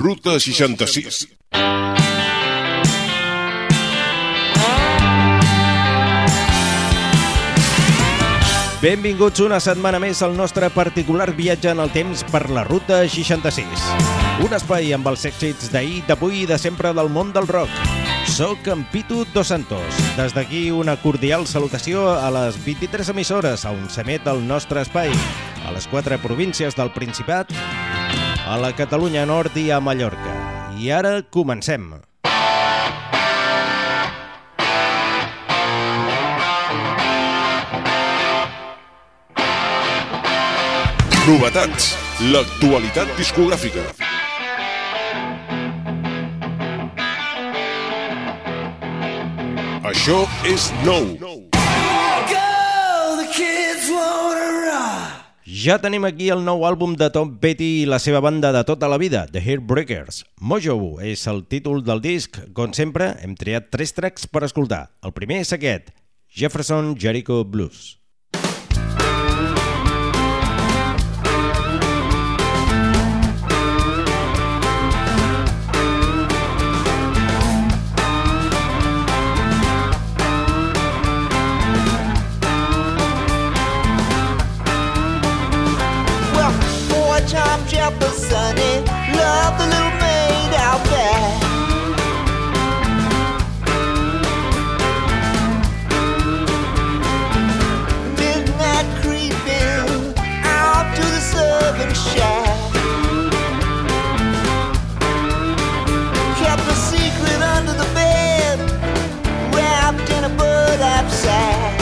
Ruta 66. Benvinguts una setmana més al nostre particular viatge en el temps per la Ruta 66. Un espai amb els èxits d'ahir, d'avui i de sempre del món del rock. Soc en Pitu Dos Santos. Des d'aquí una cordial salutació a les 23 emissores on s'emet el nostre espai, a les 4 províncies del Principat, a la Catalunya Nord i a Mallorca. I ara comencem. Novetats, l'actualitat discogràfica. Això és nou. Ja tenim aquí el nou àlbum de Tom Petty i la seva banda de tota la vida, The Heartbreakers. Mojo és el títol del disc. Com sempre, hem triat 3 tracks per escoltar. El primer és aquest, Jefferson Jericho Blues. Sonny, love the little maid out there. Midnight creeping out to the southern shack. Kept a secret under the bed, wrapped in a burlap sack.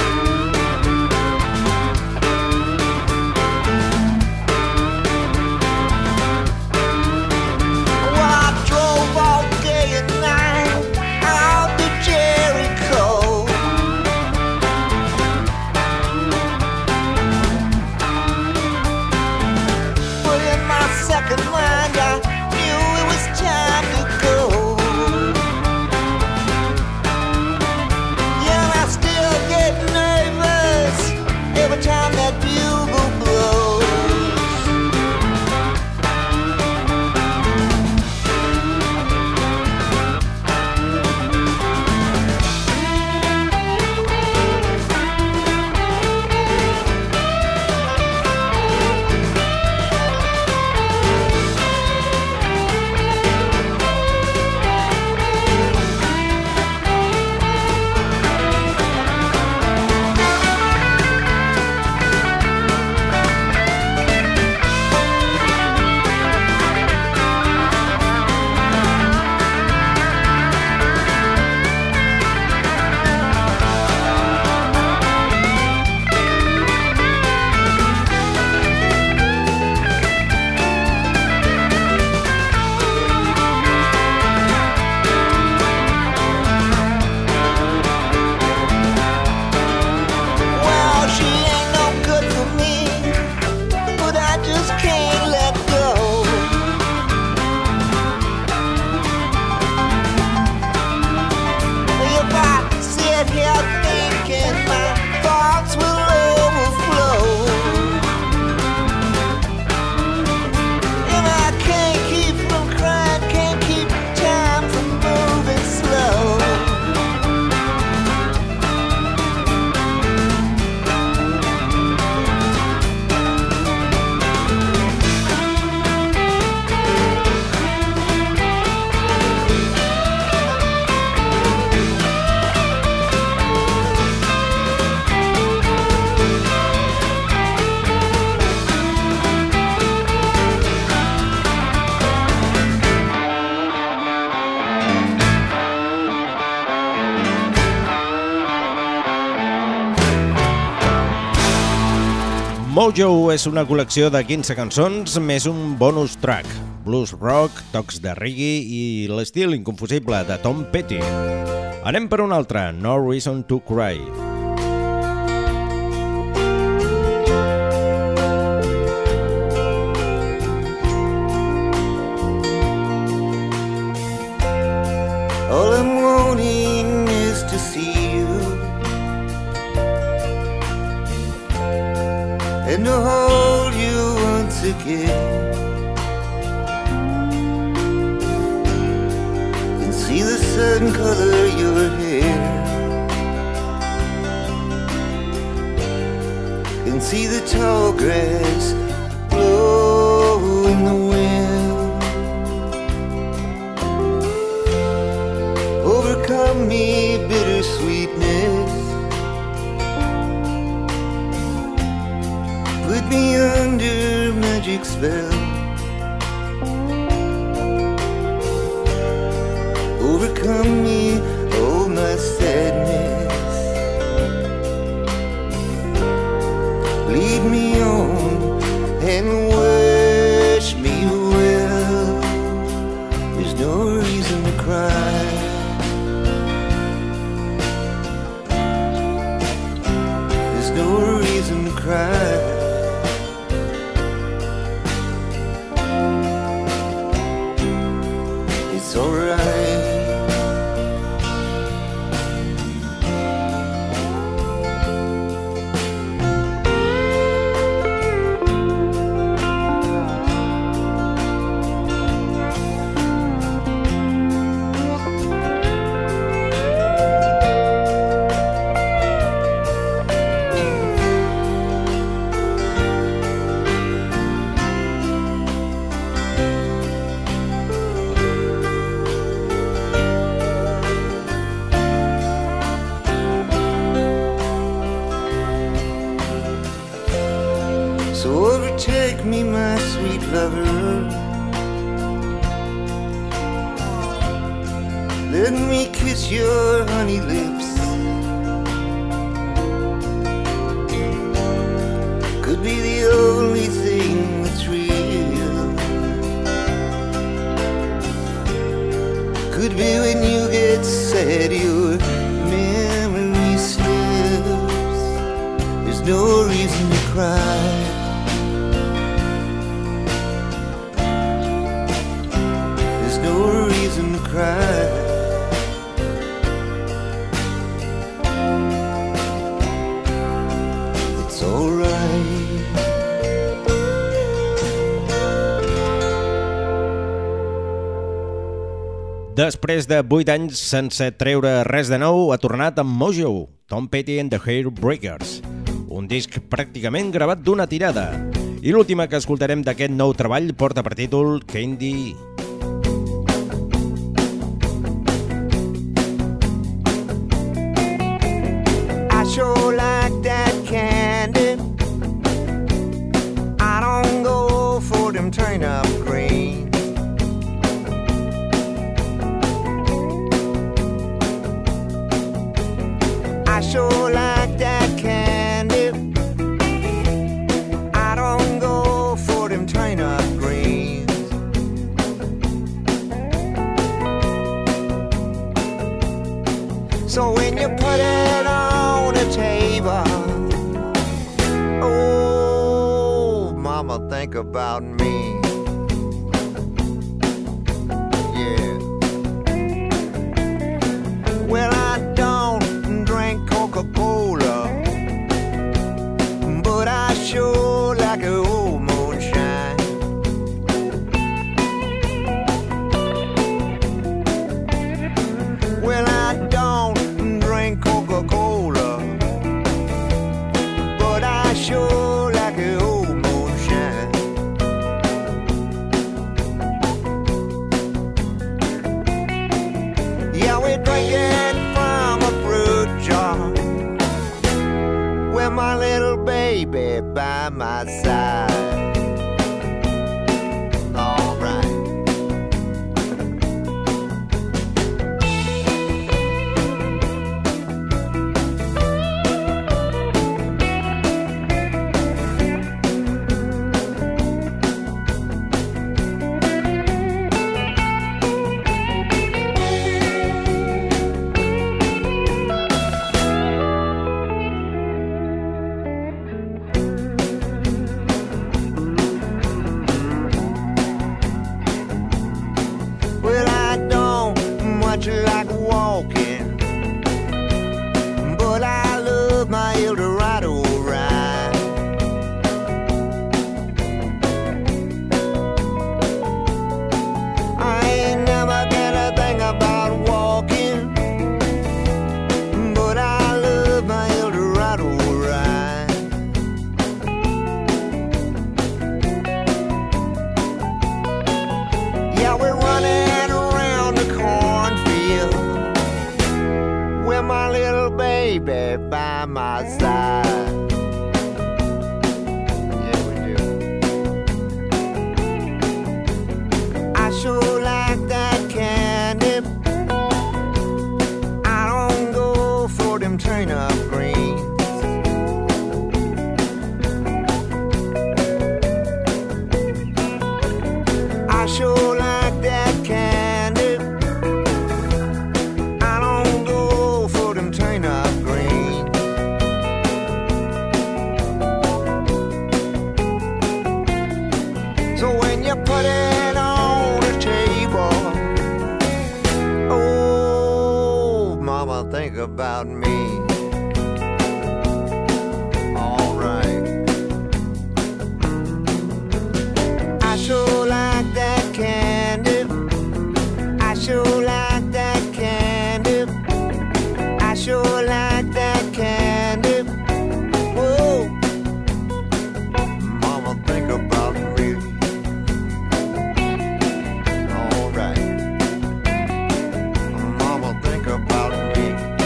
Mojo és una col·lecció de 15 cançons més un bonus track, blues rock, tocs de reggae i l'estil inconfusible de Tom Petty. Anem per un altre, No Reason to Cry. All I'm wanting is to see you and to hold you once again. sudden color your hair, and see the tall grass blow in the wind. Overcome me bittersweetness, put me under magic spell. Overcome me, oh my sadness, lead me on and wish me well. There's no reason to cry, there's no reason to cry. It's alright. So overtake me, my sweet lover, let me kiss your honey lips. Could be the only thing that's real, could be when you get sad your memory slips. There's no reason to cry, no reason to cry. It's alright. Després de 8 anys sense treure res de nou, ha tornat amb Mojo, Tom Petty and the Hairbreakers, un disc pràcticament gravat d'una tirada. I l'última que escoltarem d'aquest nou treball porta per títol Candy. Sure like that candy. I don't go for them turnip greens. I sure like that candy. I don't go for them turnip greens. So when you put it on the table, oh, mama, think about me. Yeah. Well, I don't drink Coca-Cola, but I sure like a old moonshine. Well, I don't drink Coca-Cola, but I sure like an old moonshine. Yeah, we drink it from a fruit jar with my little baby by my side. All right. Like walking, but I love my Eldorado ride. I ain't never gonna think about walking by my side. Yeah, we do. I sure like that candy. I don't go for them turnip greens. I sure like that candy. I don't go for them turnip greens. So when you put it on the table, oh, mama, think about me. All right. I sure like that candy. I sure like that candy. I sure like that candy. Whoa, mama, think about me. All right, mama, think about me.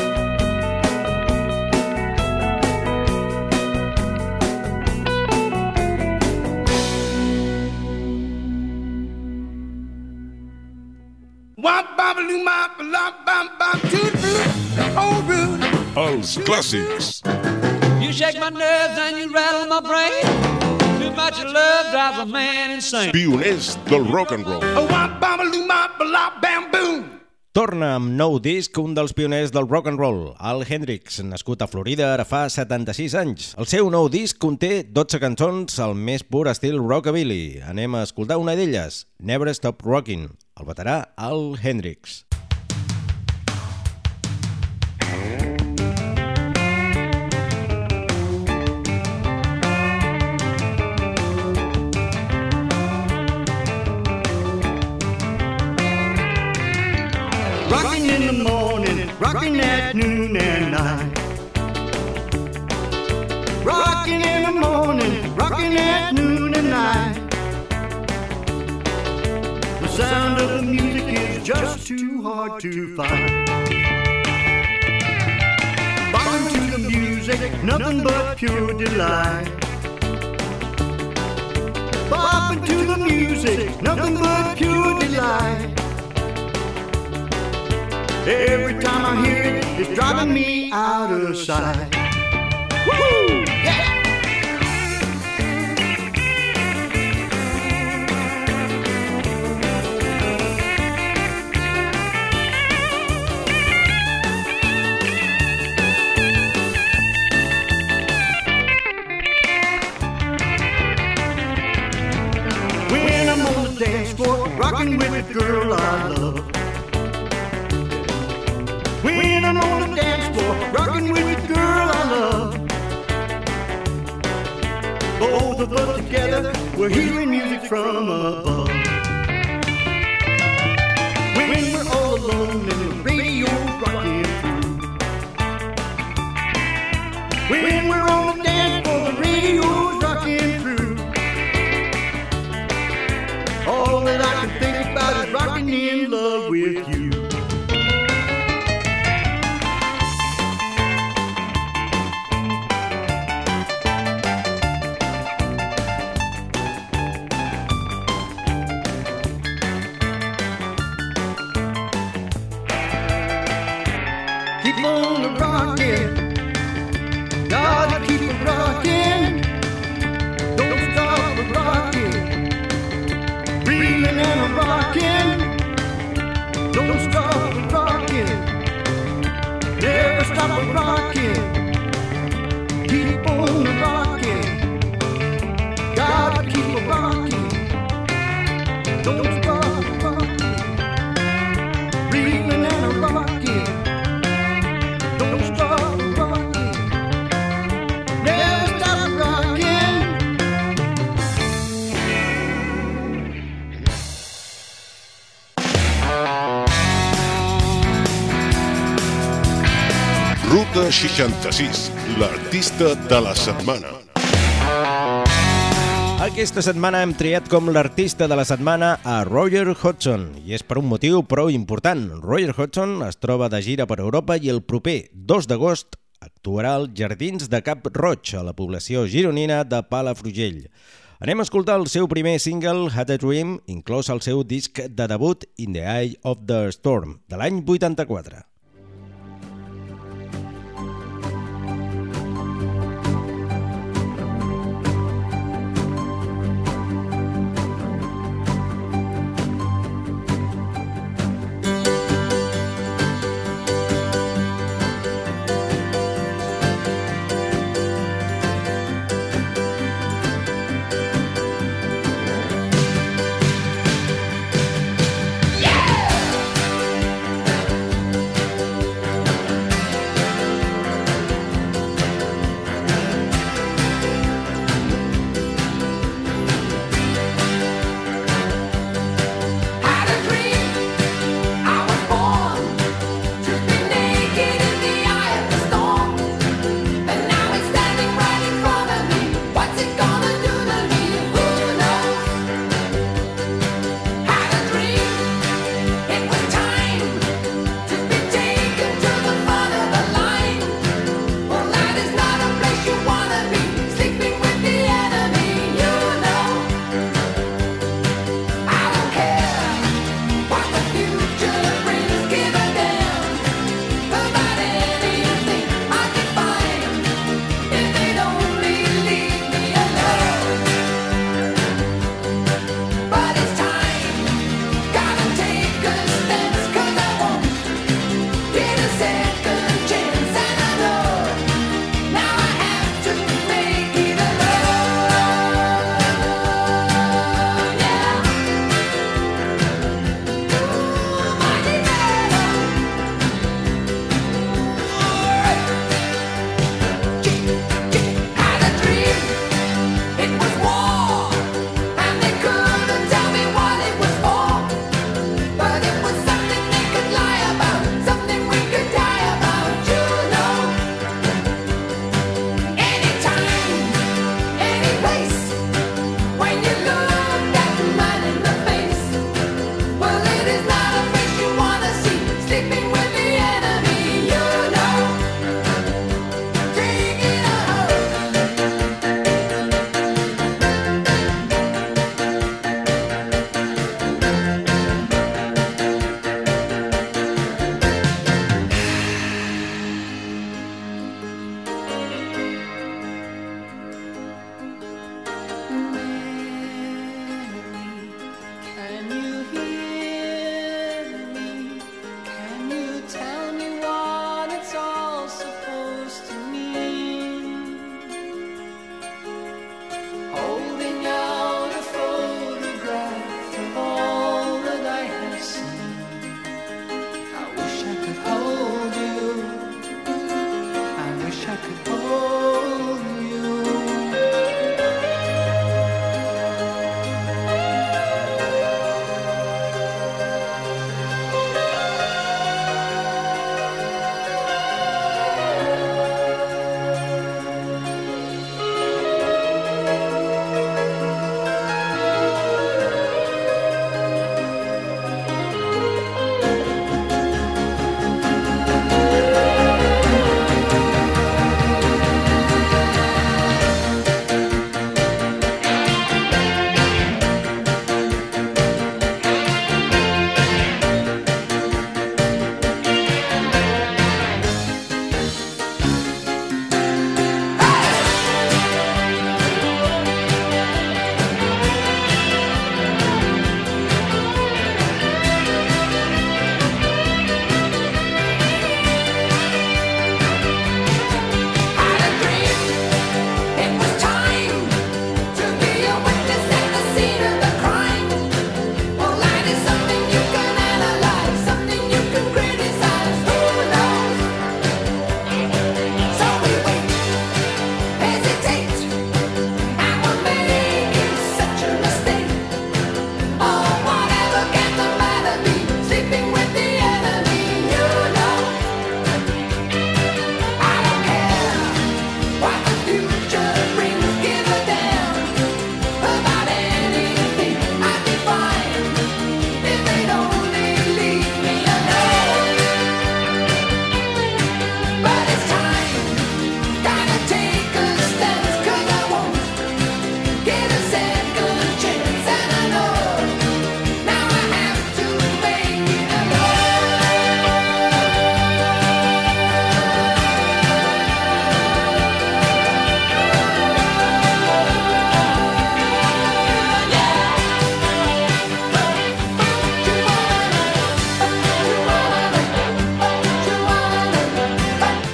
Els clàssics. You shake my nerves and you rattle my brain. Too much love drives a man insane. Pioners del rock and roll. Torna amb nou disc un dels pioners del rock and roll, Al Hendrix, nascut a Florida ara fa 76 anys. El seu nou disc conté 12 cançons al més pur estil rockabilly. Anem a escoltar una d'elles, Never Stop Rockin', el veterà Al Hendrix. Rocking in the morning, rocking at noon and night. Rocking in the morning, rocking at noon and night. The sound of the music is just too hard to find. Bopping to the music, nothing but pure delight. Bopping to the music, nothing but pure delight. Every time I hear it, it's driving me out of sight. Woo! Yeah! When I'm on the dance floor, rocking with the girl I love. When I'm on the dance floor, rocking with the girl I love. Both of us together, we're hearing music from above. When we're all alone and the radio's rocking through. When we're on the dance floor, the radio's rocking through. All that I can think about is rocking in love with you. Keep on rocking, gotta keep it rocking. Don't stop rocking, reeling and rocking. Don't stop rocking, never stop rocking. Keep on rocking, gotta keep it rocking. Don't stop rocking, reeling and rocking. Don't stop rocking, never stop rocking. Ruta 66, l'artista de la setmana. Aquesta setmana hem triat com l'artista de la setmana a Roger Hodgson, i és per un motiu prou important. Roger Hodgson es troba de gira per Europa i el proper 2 d'agost Actuarà als Jardins de Cap Roig, a la població gironina de Palafrugell. Anem a escoltar el seu primer single, Had a Dream, inclòs al seu disc de debut In the Eye of the Storm, de l'any 84. Yeah!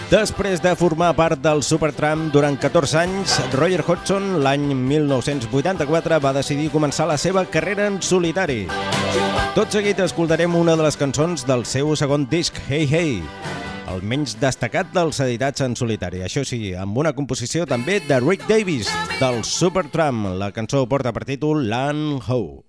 Després de formar part del Supertramp durant 14 anys, Roger Hodgson l'any 1984 va decidir començar la seva carrera en solitari. Tot seguit escoltarem una de les cançons del seu segon disc, Hey Hey, el menys destacat dels editats en solitari. Això sí, amb una composició també de Rick Davies, del Supertramp. La cançó porta per títol Land Ho.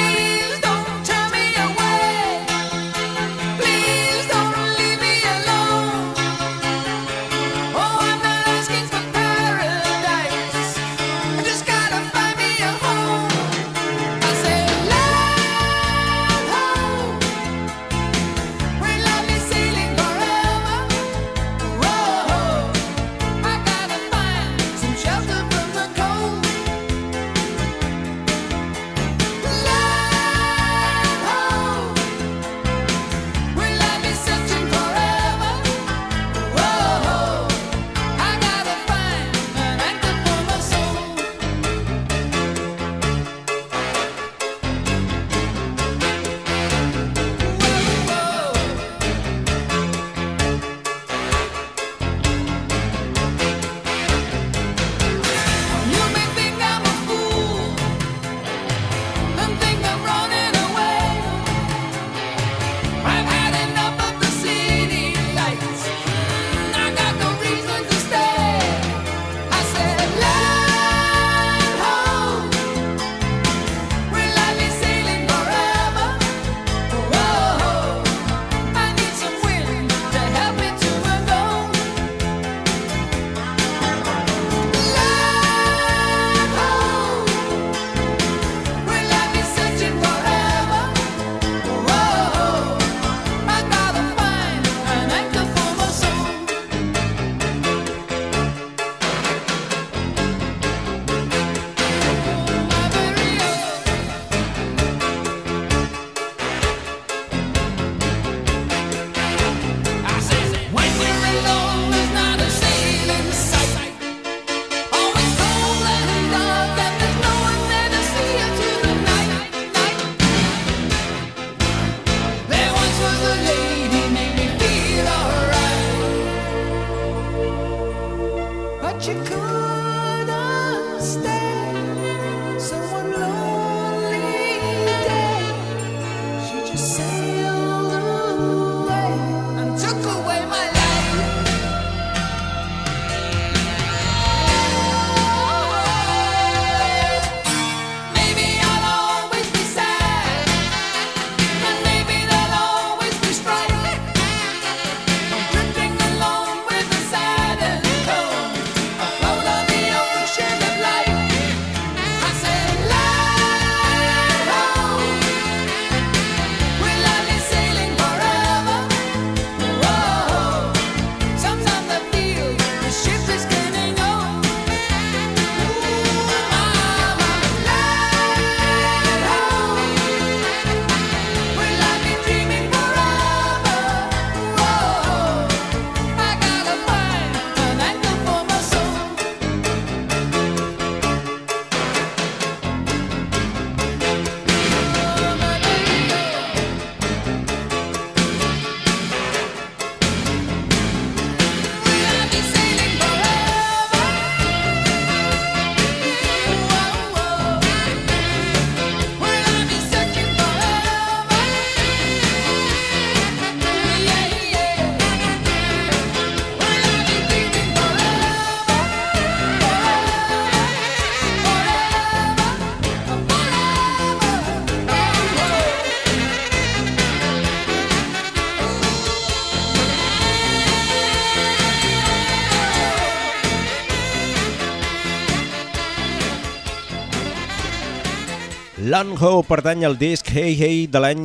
Land Ho pertany al disc Hey Hey de l'any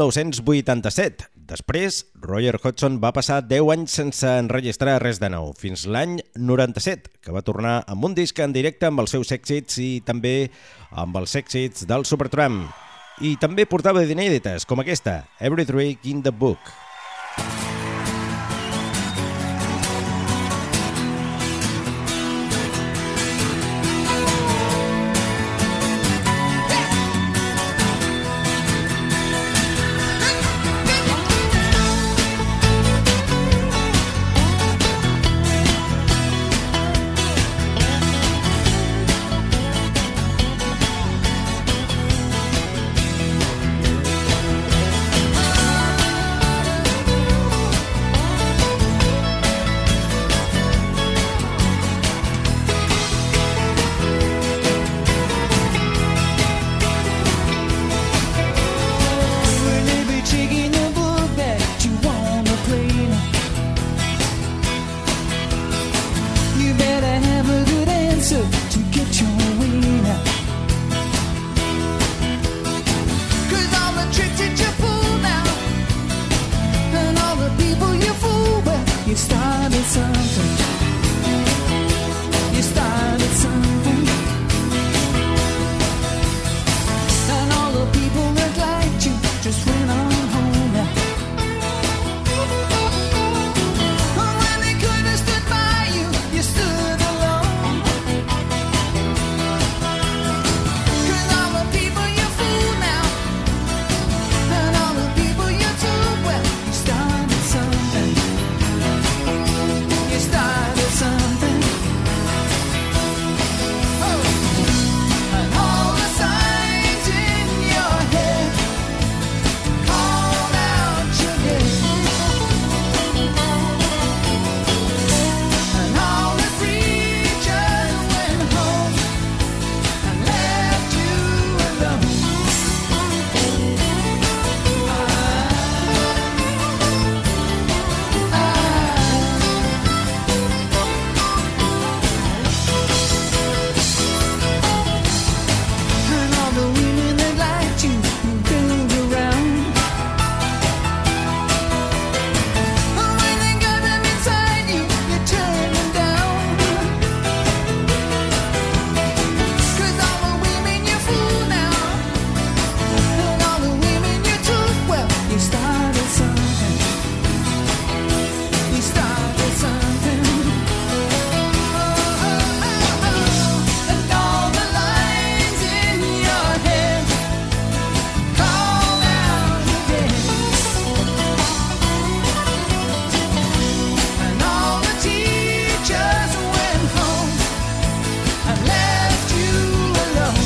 1987. Després, Roger Hodgson va passar 10 anys sense enregistrar res de nou, fins l'any 97, que va tornar amb un disc en directe amb els seus èxits i també amb els èxits del Supertramp. I també portava d'inèdites, com aquesta, Every Drink in the Book. started something. You started something. And all the people that liked you just went on home now. When they couldn't have stood by you, you stood alone. 'Cause all the people you fooled now, and all the people you took, well, you started something. You started something. Oh. And all the signs in your head called out your name. And all the preachers went home and left you alone. And all the women that liked you moved around. When they got them inside you, you turned them down. 'Cause all the women you fooled now, and all the women you took, well, you started something. You started something. And all the lines in your head called out again. And all the teachers went home and left you alone.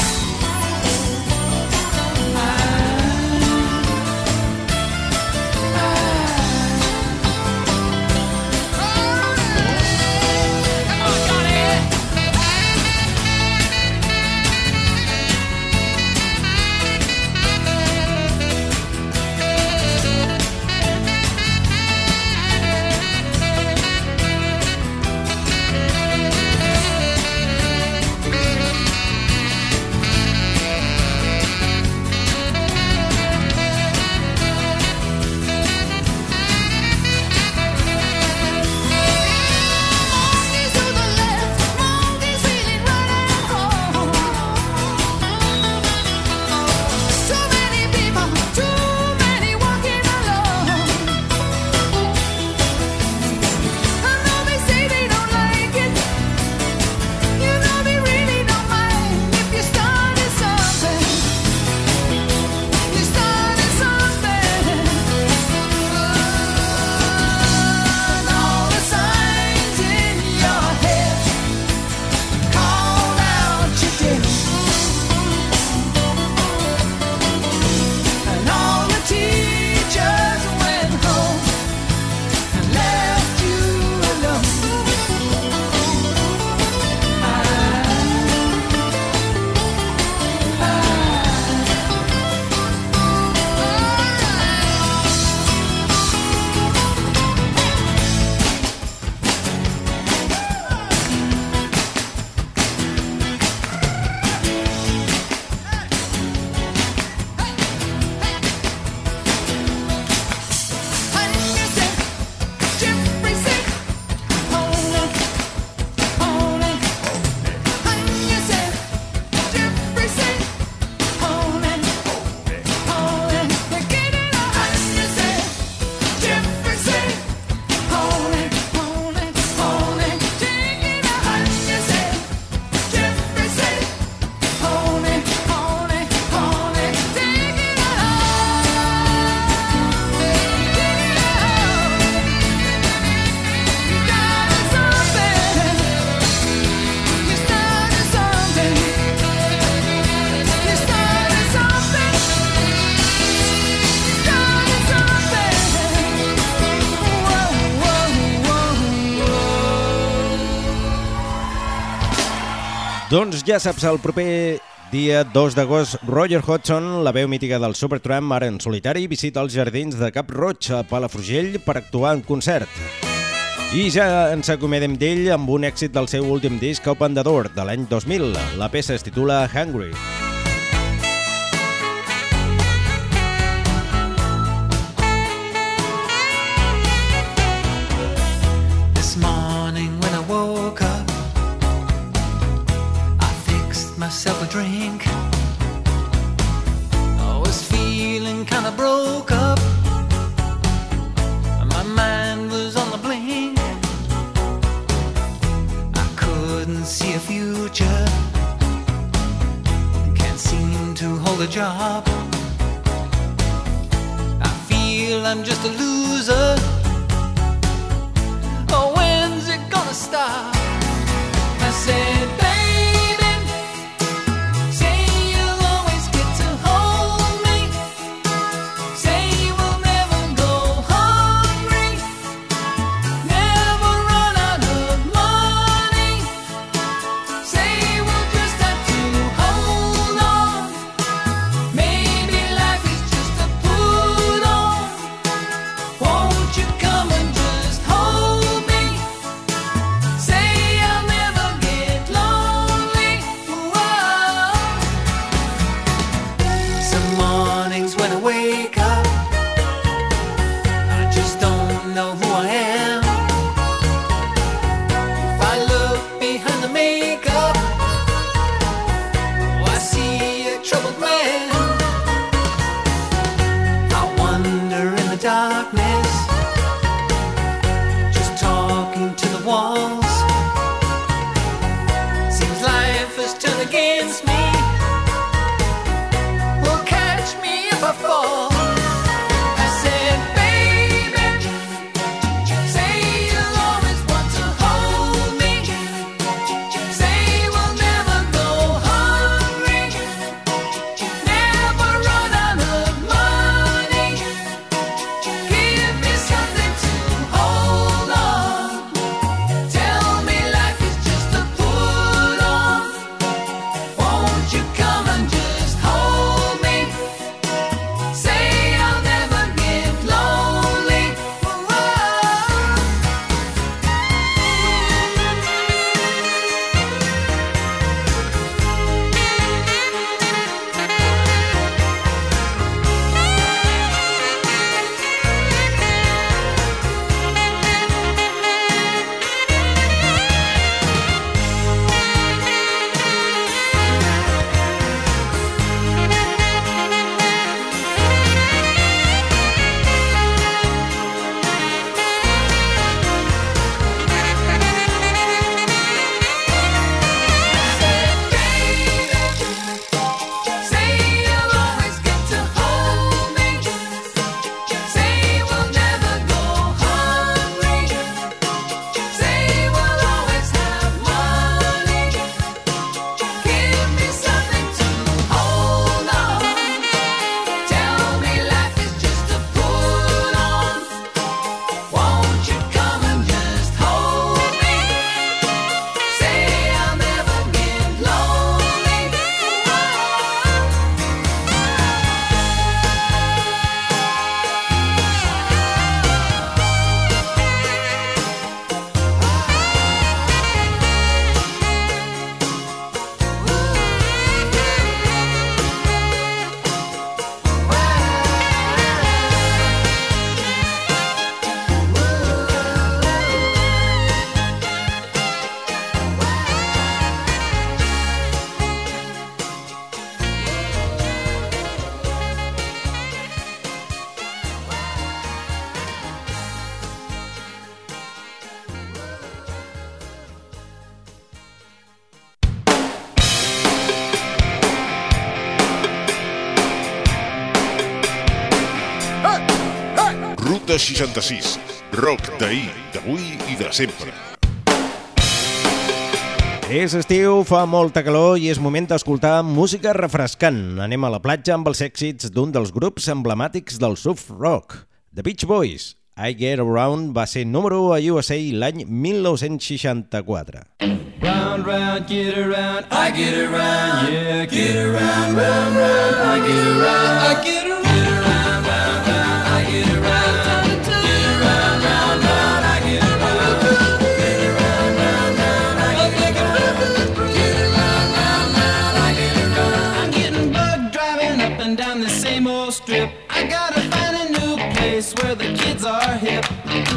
Monkeys to the left, monkeys wheeling right at home. Too many people, too many walking alone. I know they say they don't like it. You know they really don't mind if you started something. You started something. And all the signs in your head called out your name. And all the teachers went home and left you alone. And you said, Jeffrey said, hold it, hold it. And you said, Jeffrey said, hold it, hold it. You get it up. And you said, Jeffrey said, hold it, hold it, hold it. Take it up. And you said, Jeffrey said, hold it, hold it, hold it. Take it up. You started something. You started something. You started something. Whoa, whoa, whoa. Doncs ja saps, el proper dia 2 d'agost, Roger Hodgson, la veu mítica del Supertramp, ara en solitari, visita els jardins de Cap Roig a Palafrugell per actuar en concert. I ja ens acomiadem d'ell amb un èxit del seu últim disc, Open the Door, de l'any 2000. La peça es titula Hungry. job. I feel I'm just a loser. Oh, when's it gonna stop? I said, baby, say you'll always get to hold me. Say you will never go hungry, never run out of money. Say we'll just have to hold on. Maybe life is just a put on. Won't you come and just hold me? Say I'll never get lonely. Whoa. Some mornings when I wake up, I just don't know who I am. If I look behind the makeup, oh, I see a troubled man. I wander in the darkness, just talking to the walls. Seems life has turned against me. Will catch me if I fall. I said, baby, say you'll always want to hold me. Say we'll never go hungry, never run out of money. Give me something to hold on. Tell me life is just a put on. Won't you come and just hold me? Say I'll never get lonely. Whoa. Say you'll always get to hold me. Say we'll never go hungry. Say we'll always have money. Give me something to hold on. Tell me life is just a put on. Won't you come and just hold me? Say I'll never get lonely. Ruta 66. Rock d'ahir, d'avui i de sempre. És estiu, fa molta calor i és moment d'escoltar música refrescant. Anem a la platja amb els èxits d'un dels grups emblemàtics del surf rock, The Beach Boys. I Get Around va ser número 1 a USA l'any 1964. Round, round, get around, I get around, yeah, get around, round, round, I get around, I get around, get around, round, round, I get around, get around, round, round, I get around, get around, round, round, I get around, get around, round, round, I get around. I'm getting bugged driving up and down the same old strip. I gotta find a new place where the kids are hip.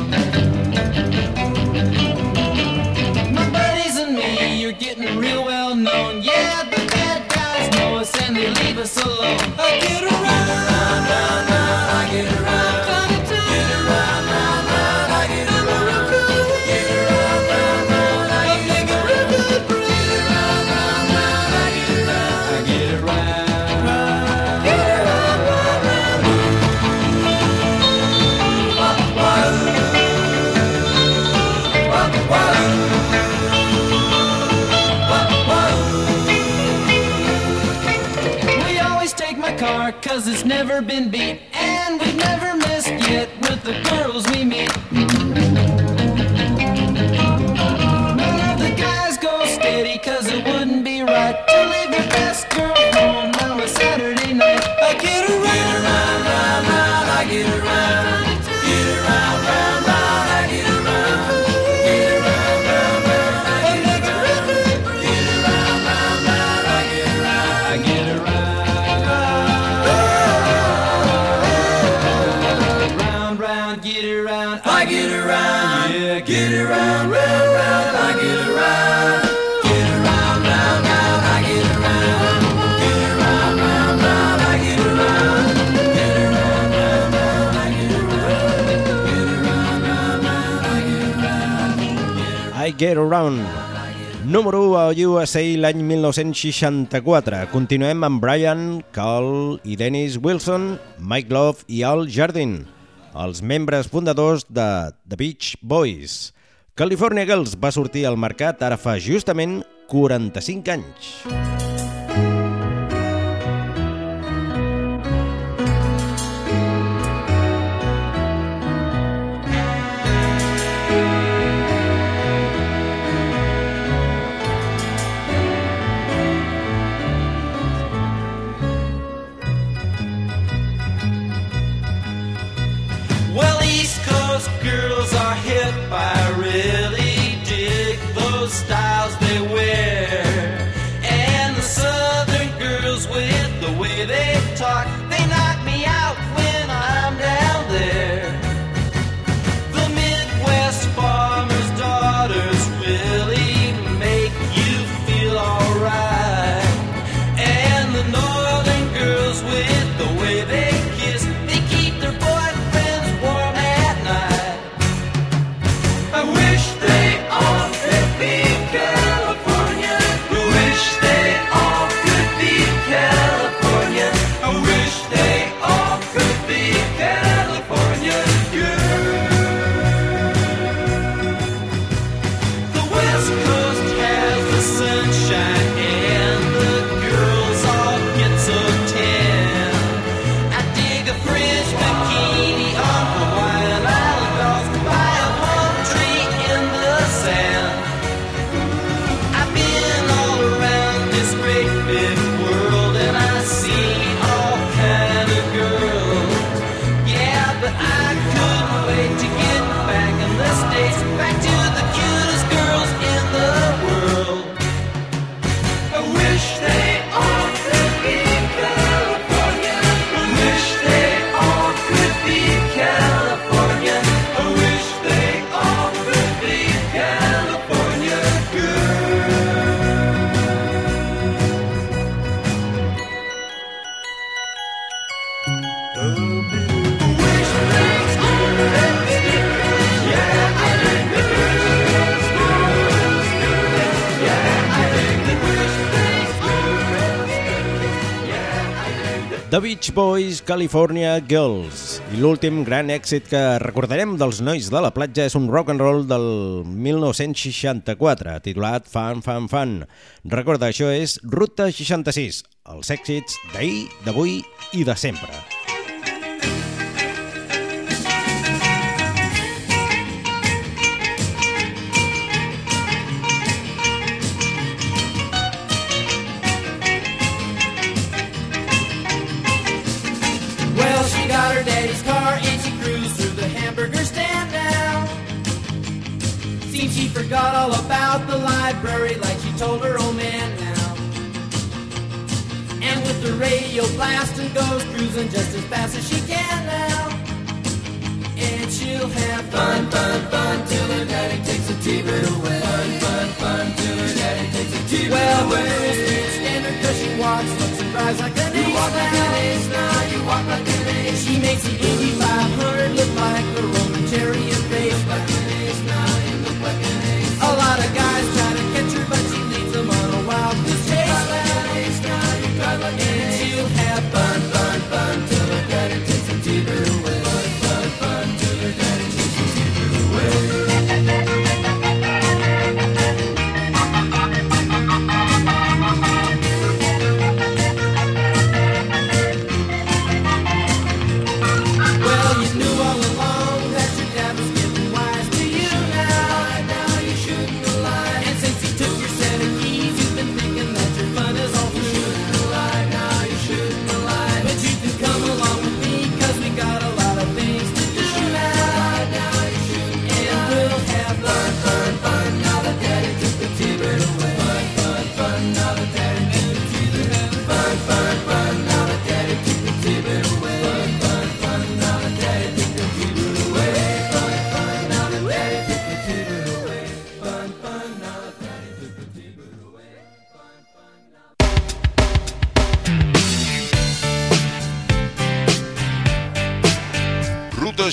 You're getting real well known. Yeah, the bad guys know us and they leave us alone. I get around, round, round, round, I get around. Get around, round, round, I get around. Get around, round, round, I get around. Get around, round, round, I get around. I get around. that's never been beat, and we've never missed yet with the girls we meet. None of the guys go steady, cause it wouldn't be right to leave your best girl home on a Saturday night. I get around, round, round, round, I get around. Get around, round, round, I get around. Get around, round, round, I get around. Get around, round, round, I get around. I get around. Round, round, get around. I get around. Yeah, get around, round, round, I get around. Get around, round, round, I get around. Get around, round, round, I get around. Get around, round, round, I get around. Get around, round, round, I get around. I Get Around. Número 1 a USA l'any 1964. Continuem amb Brian, Carl i Dennis Wilson, Mike Love i Al Jardin, els membres fundadors de The Beach Boys. California Girls va sortir al mercat ara fa justament 45 anys. Well, East Coast girls are hip. I really dig those styles they wear. And the Southern girls with the way they talk, they knock me out when I'm down there. The Midwest farmers' daughters really make you feel alright. And the Northern girls with the way they kiss, they keep their boyfriends warm at night. I wish they all could be California. I wish they all could be California. I wish they all could be California girls. The West Coast has the sunshine and the girls all get so tan. I dig a French bikini on Hawaiian Island girls by a palm tree in the sand. I've been all around this great big world and I see all kind of girls. Yeah, but I couldn't wait to get back in the States, back to the cutest girls in the world. I wish they all could be California. I wish they all could be California. I wish they all could be California The Beach Boys, California Girls. I l'últim gran èxit que recordarem dels Nois de la Platja és un rock and roll del 1964, titulat Fun, Fun, Fun. Recorda, això és Ruta 66, els èxits d'ahir, d'avui i de sempre. Well, she got her daddy's car and she cruised through the hamburger stand now. Seems she forgot all about the library like she told her old man now. And with the radio blasting goes cruising just as fast as she can now. And she'll have fun, fun, fun till her daddy takes a T-bird away. Fun, fun, fun till her daddy takes a T-bird away. Well, the girls can't stand her 'cause she walks, looks and drives like an ace. You walk like an ace now, you walk like an ace. She makes the Indy 500 look like a Roman chariot race. Like an ace now, you look like an ace. A lot of guys try to catch her, but she leads them on a wild goose chase. Like an ace now, you drive like an ace. And she'll have fun, fun, fun till her daddy takes a T-bird away. Fun, fun, fun till her daddy takes a T-bird away.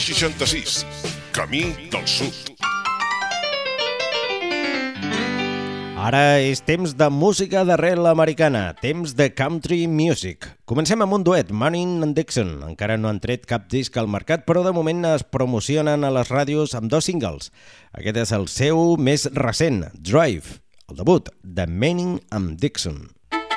66, Camí del Sud. Ara és temps de música d'arrel americana, temps de country music. Comencem amb un duet, Manning and Dixon. Encara no han tret cap disc al mercat, però de moment es promocionen a les ràdios amb 2 singles. Aquest és el seu més recent, Drive, el debut de Manning and Dixon.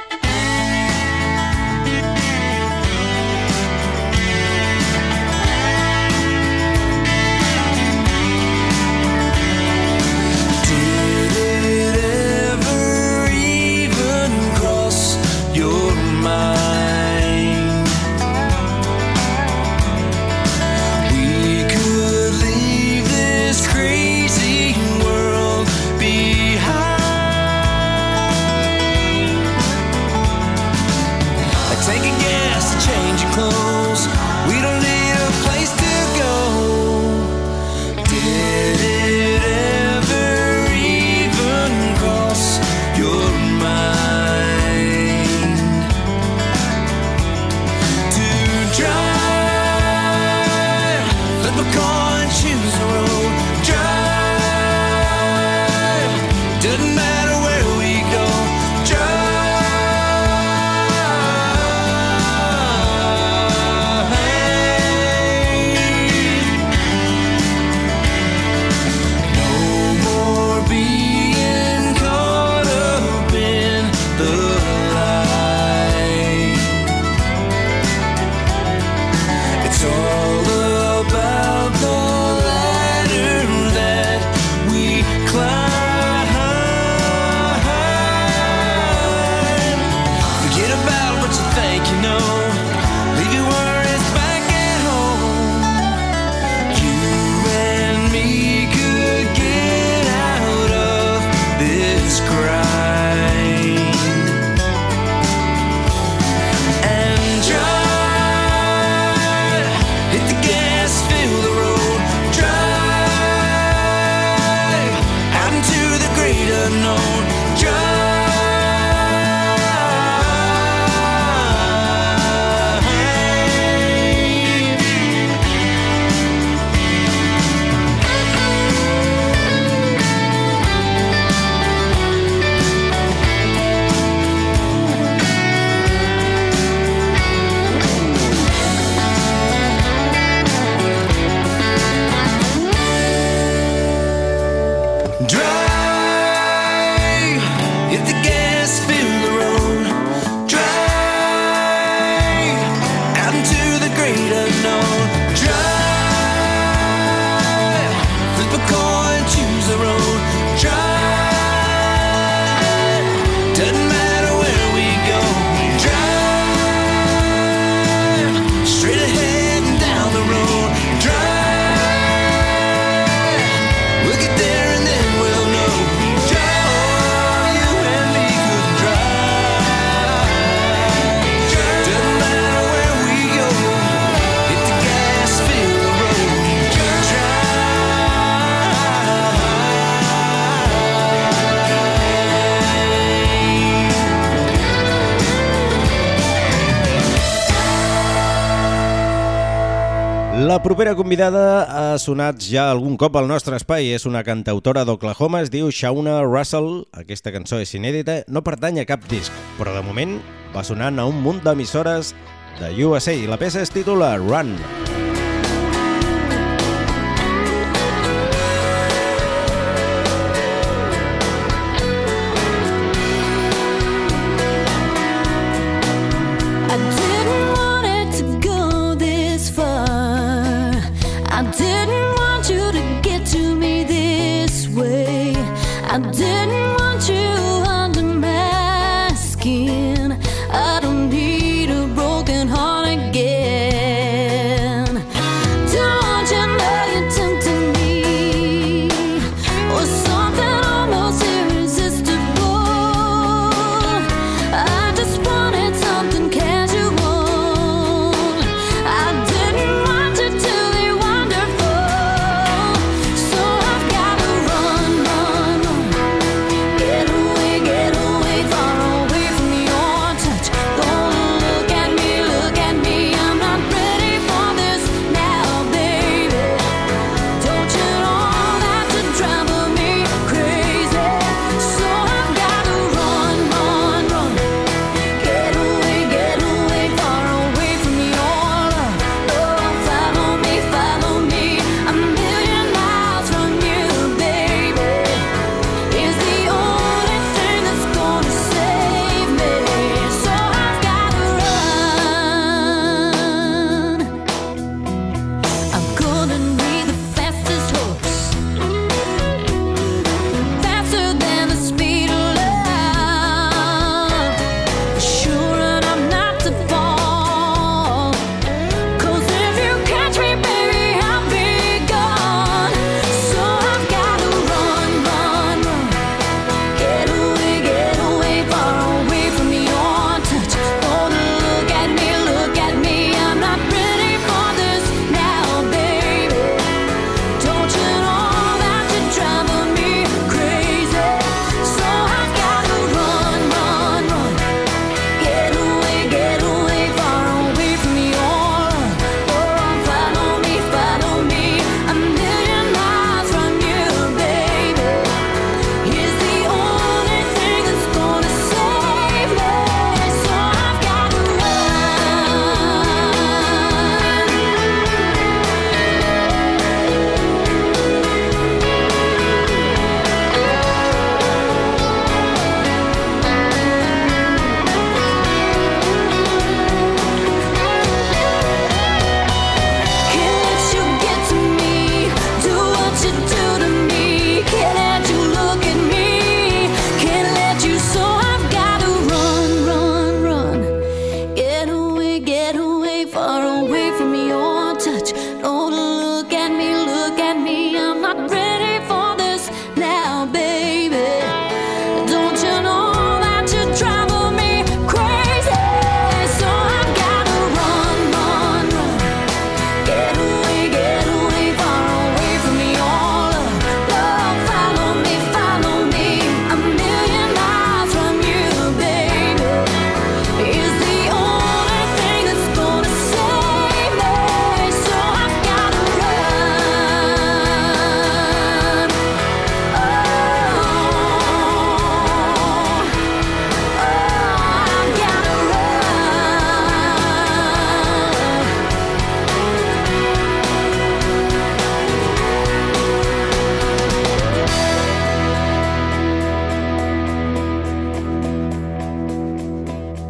La propera convidada ha sonat ja algun cop al nostre espai. És una cantautora d'Oklahoma, es diu Shauna Russell. Aquesta cançó és inèdita, no pertany a cap disc, però de moment va sonant a un munt d'emissores de USA. La peça es titula Run. I didn't want you under my skin. I don't need a broken heart again. Don't you know you're tempting me with something almost irresistible? I just wanted something casual. I didn't want you to be wonderful, so I've got to run, run, run.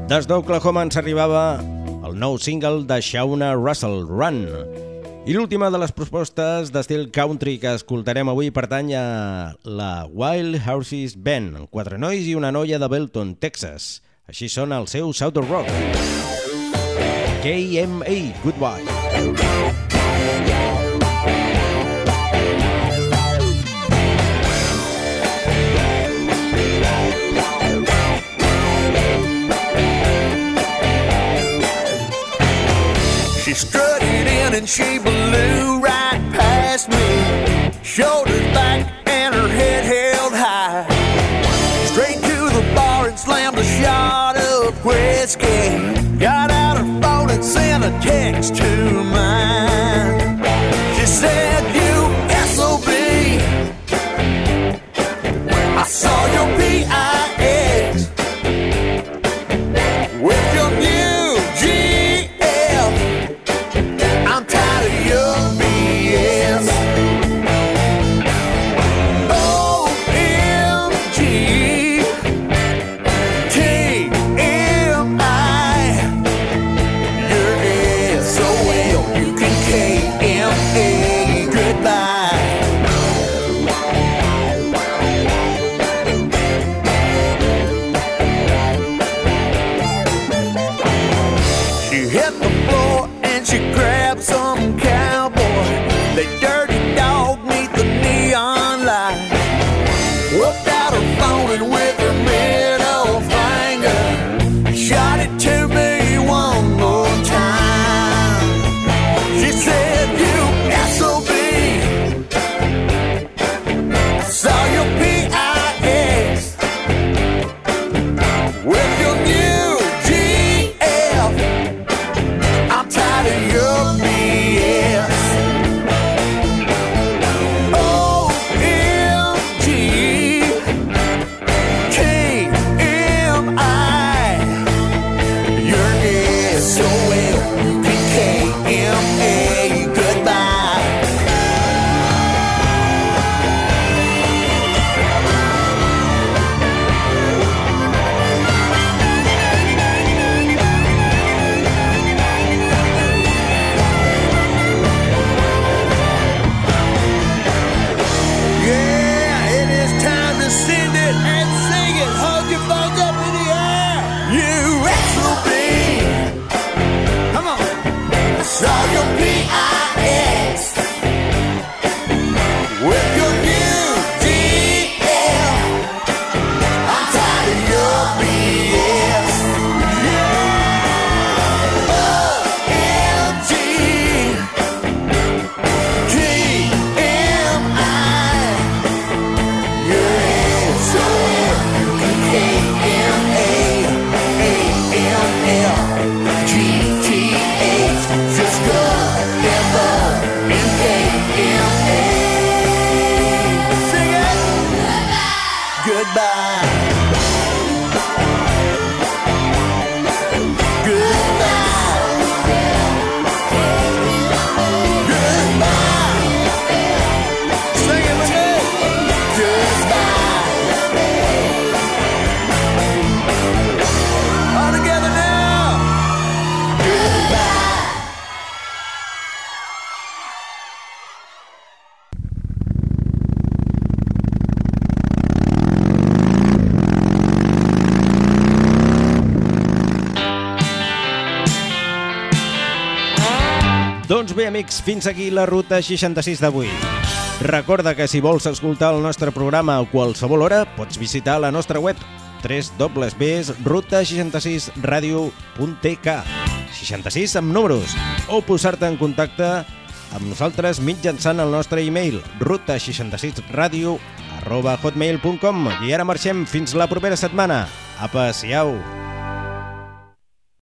Des d'Oklahoma ens arribava el nou single de Shauna Russell, Run. I l'última de les propostes d'estil country que escoltarem avui pertany a la Wild Horses Band, 4 nois i una noia de Belton, Texas. Així sona el seu Southern Rock. KMA, Goodbye. She strutted in and she blew right past me, shoulders back and her head held high. Straight to the bar and slammed a shot of whiskey. Got out her phone and sent a text to mine. She said, "You SOB, I saw your PIX with your new GL. I'm tired of your BS. OMG, TMI, your SOL, you can KMA, goodbye." She hit the floor and she grabbed some cowboy. They dirty dog neath the neon light. Whipped out her phone and with her middle finger shot it to me one more time. She said, "You SOB, I saw your PIX with your new GF. I'm tired of your BS. OMG, TMI, your SOL, you can KMA, goodbye." Yeah, it is time to send it and sing it. Hold your phones up in the air. You SOB. Come on. I saw your PIX with your new GL. I'm tired of your BS. Yeah. OMG, TMI, your SOL, you can KMA, AML, GTH, just go together and KMA. Sing it. Goodbye. Goodbye. Goodbye. Sing it with me. Goodbye. All together now. Goodbye. Doncs bé, amics, fins aquí la Ruta 66 d'avui. Recorda que si vols escoltar el nostre programa a qualsevol hora, pots visitar la nostra web www.ruta66radio.tk 66 amb números, o posar-te en contacte amb nosaltres mitjançant el nostre e-mail ruta66radio@hotmail.com. I ara marxem fins la propera setmana. Apa, siau!